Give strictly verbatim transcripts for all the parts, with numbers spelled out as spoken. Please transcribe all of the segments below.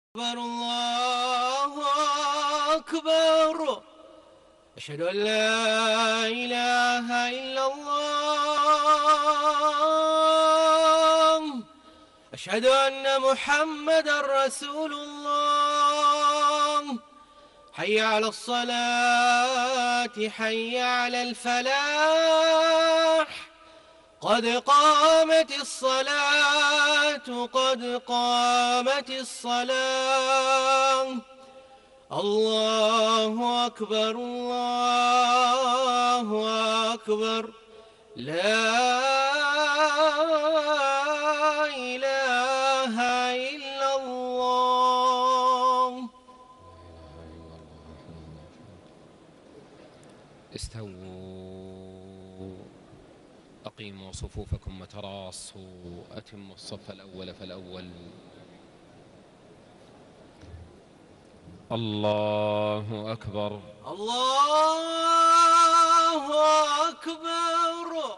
أكبر الله أكبر. أشهد أن لا إله إلا الله. أشهد أن محمدا رسول الله. حي على الصلاة، حي على الفلاح. قد قامت الصلاة، قد قامت الصلاة. الله أكبر، الله أكبر. لا إله إلا الله. استووا، أقيموا صفوفكم وتراصوا، أتموا الصف الأول فالأول. الله أكبر، الله أكبر.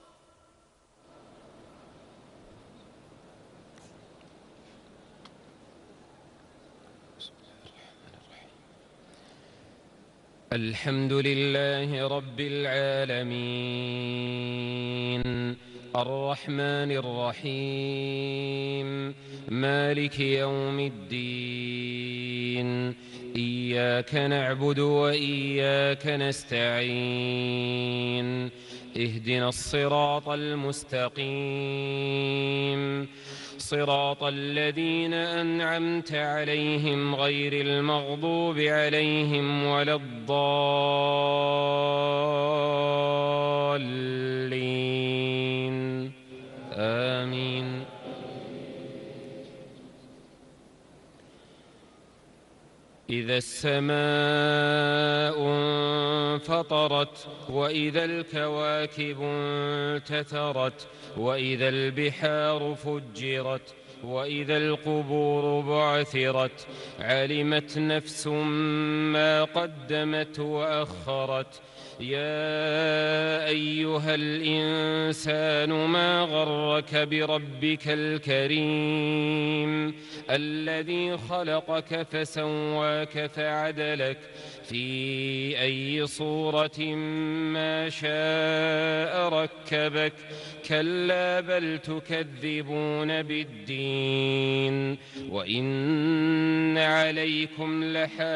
الحمد لله رب العالمين، الرحمن الرحيم، مالك يوم الدين. إياك نعبد وإياك نستعين، اهدنا الصراط المستقيم، صراط الذين أنعمت عليهم غير المغضوب عليهم ولا الضالين. آمين. إذا السماء انفطرت، وإذا الكواكب انتثرت، وإذا البحار فجرت، وإذا القبور بعثرت، علمت نفس ما قدمت وأخرت. يا أيها الإنسان ما غرك بربك الكريم، الذي خلقك فسواك فعدلك في أي صورة ما شاء ركبك. كلا بل تكذبون بالدين، وإن عليكم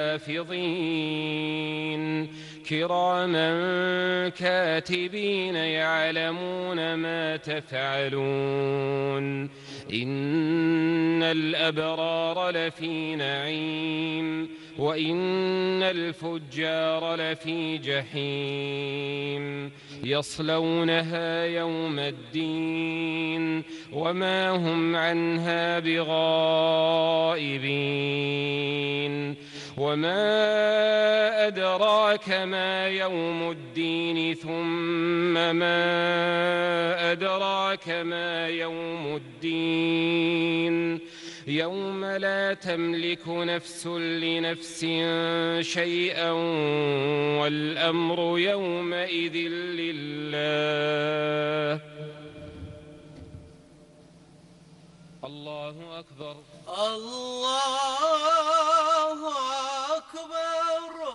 لحافظين كراما كاتبين يعلمون ما تفعلون. إن الأبرار لفي نعيم، وإن الفجار لفي جحيم، يصلونها يوم الدين وما هم عنها بغائبين. وما أدراك ما يوم الدين، ثم ما أدراك ما يوم الدين. يوم لا تملك نفس لنفس شيئا، والأمر يومئذ لله. الله أكبر، الله أكبر.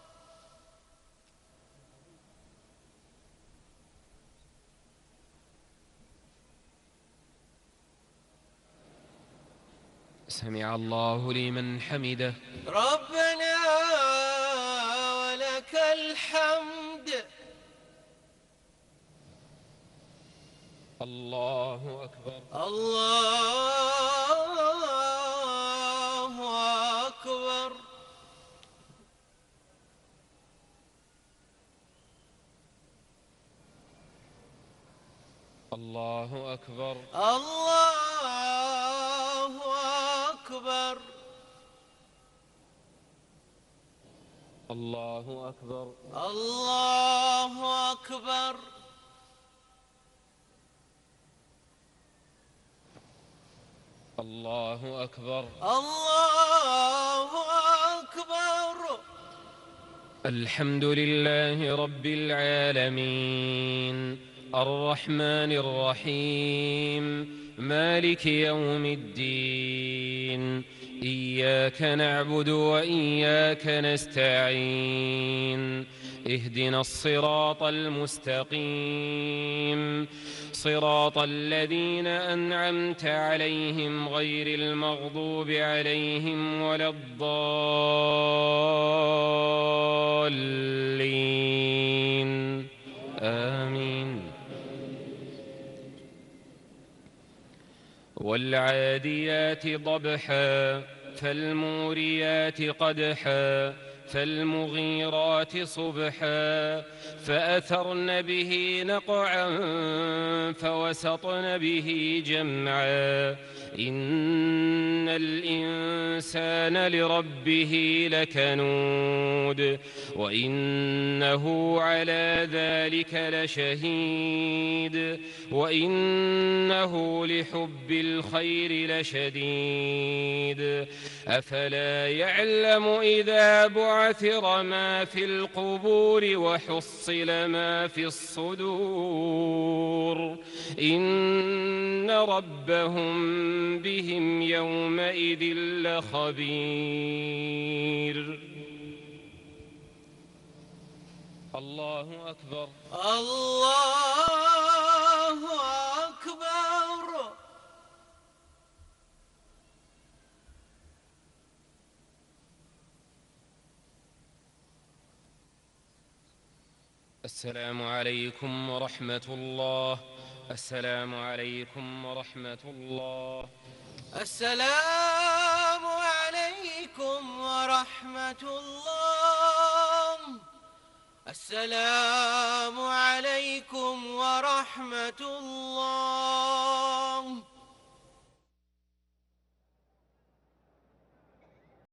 سمع الله لمن حمده. ربنا ولك الحمد. الله أكبر، الله أكبر. الله أكبر، الله أكبر. الله أكبر، الله أكبر. الله أكبر. الله أكبر. الحمد لله رب العالمين، الرحمن الرحيم، مالك يوم الدين. إياك نعبد وإياك نستعين اهدنا الصراط المستقيم صراط الذين أنعمت عليهم غير المغضوب عليهم ولا الضالين آمين. والعاديات ضبحا فالموريات قدحا فالمغيرات صبحا فأثرن به نقعا فوسطن به جمعا إن الإنسان لربه لكنود وإنه على ذلك لشهيد وإنه لحب الخير لشديد أفلا يعلم إذا بعثر ما في القبور وحصل ما في الصدور إن ربهم بهم يومئذ لخبير. الله أكبر. الله أكبر. السلام عليكم ورحمة الله. السلام عليكم ورحمة الله. السلام عليكم ورحمة الله. السلام عليكم ورحمة الله.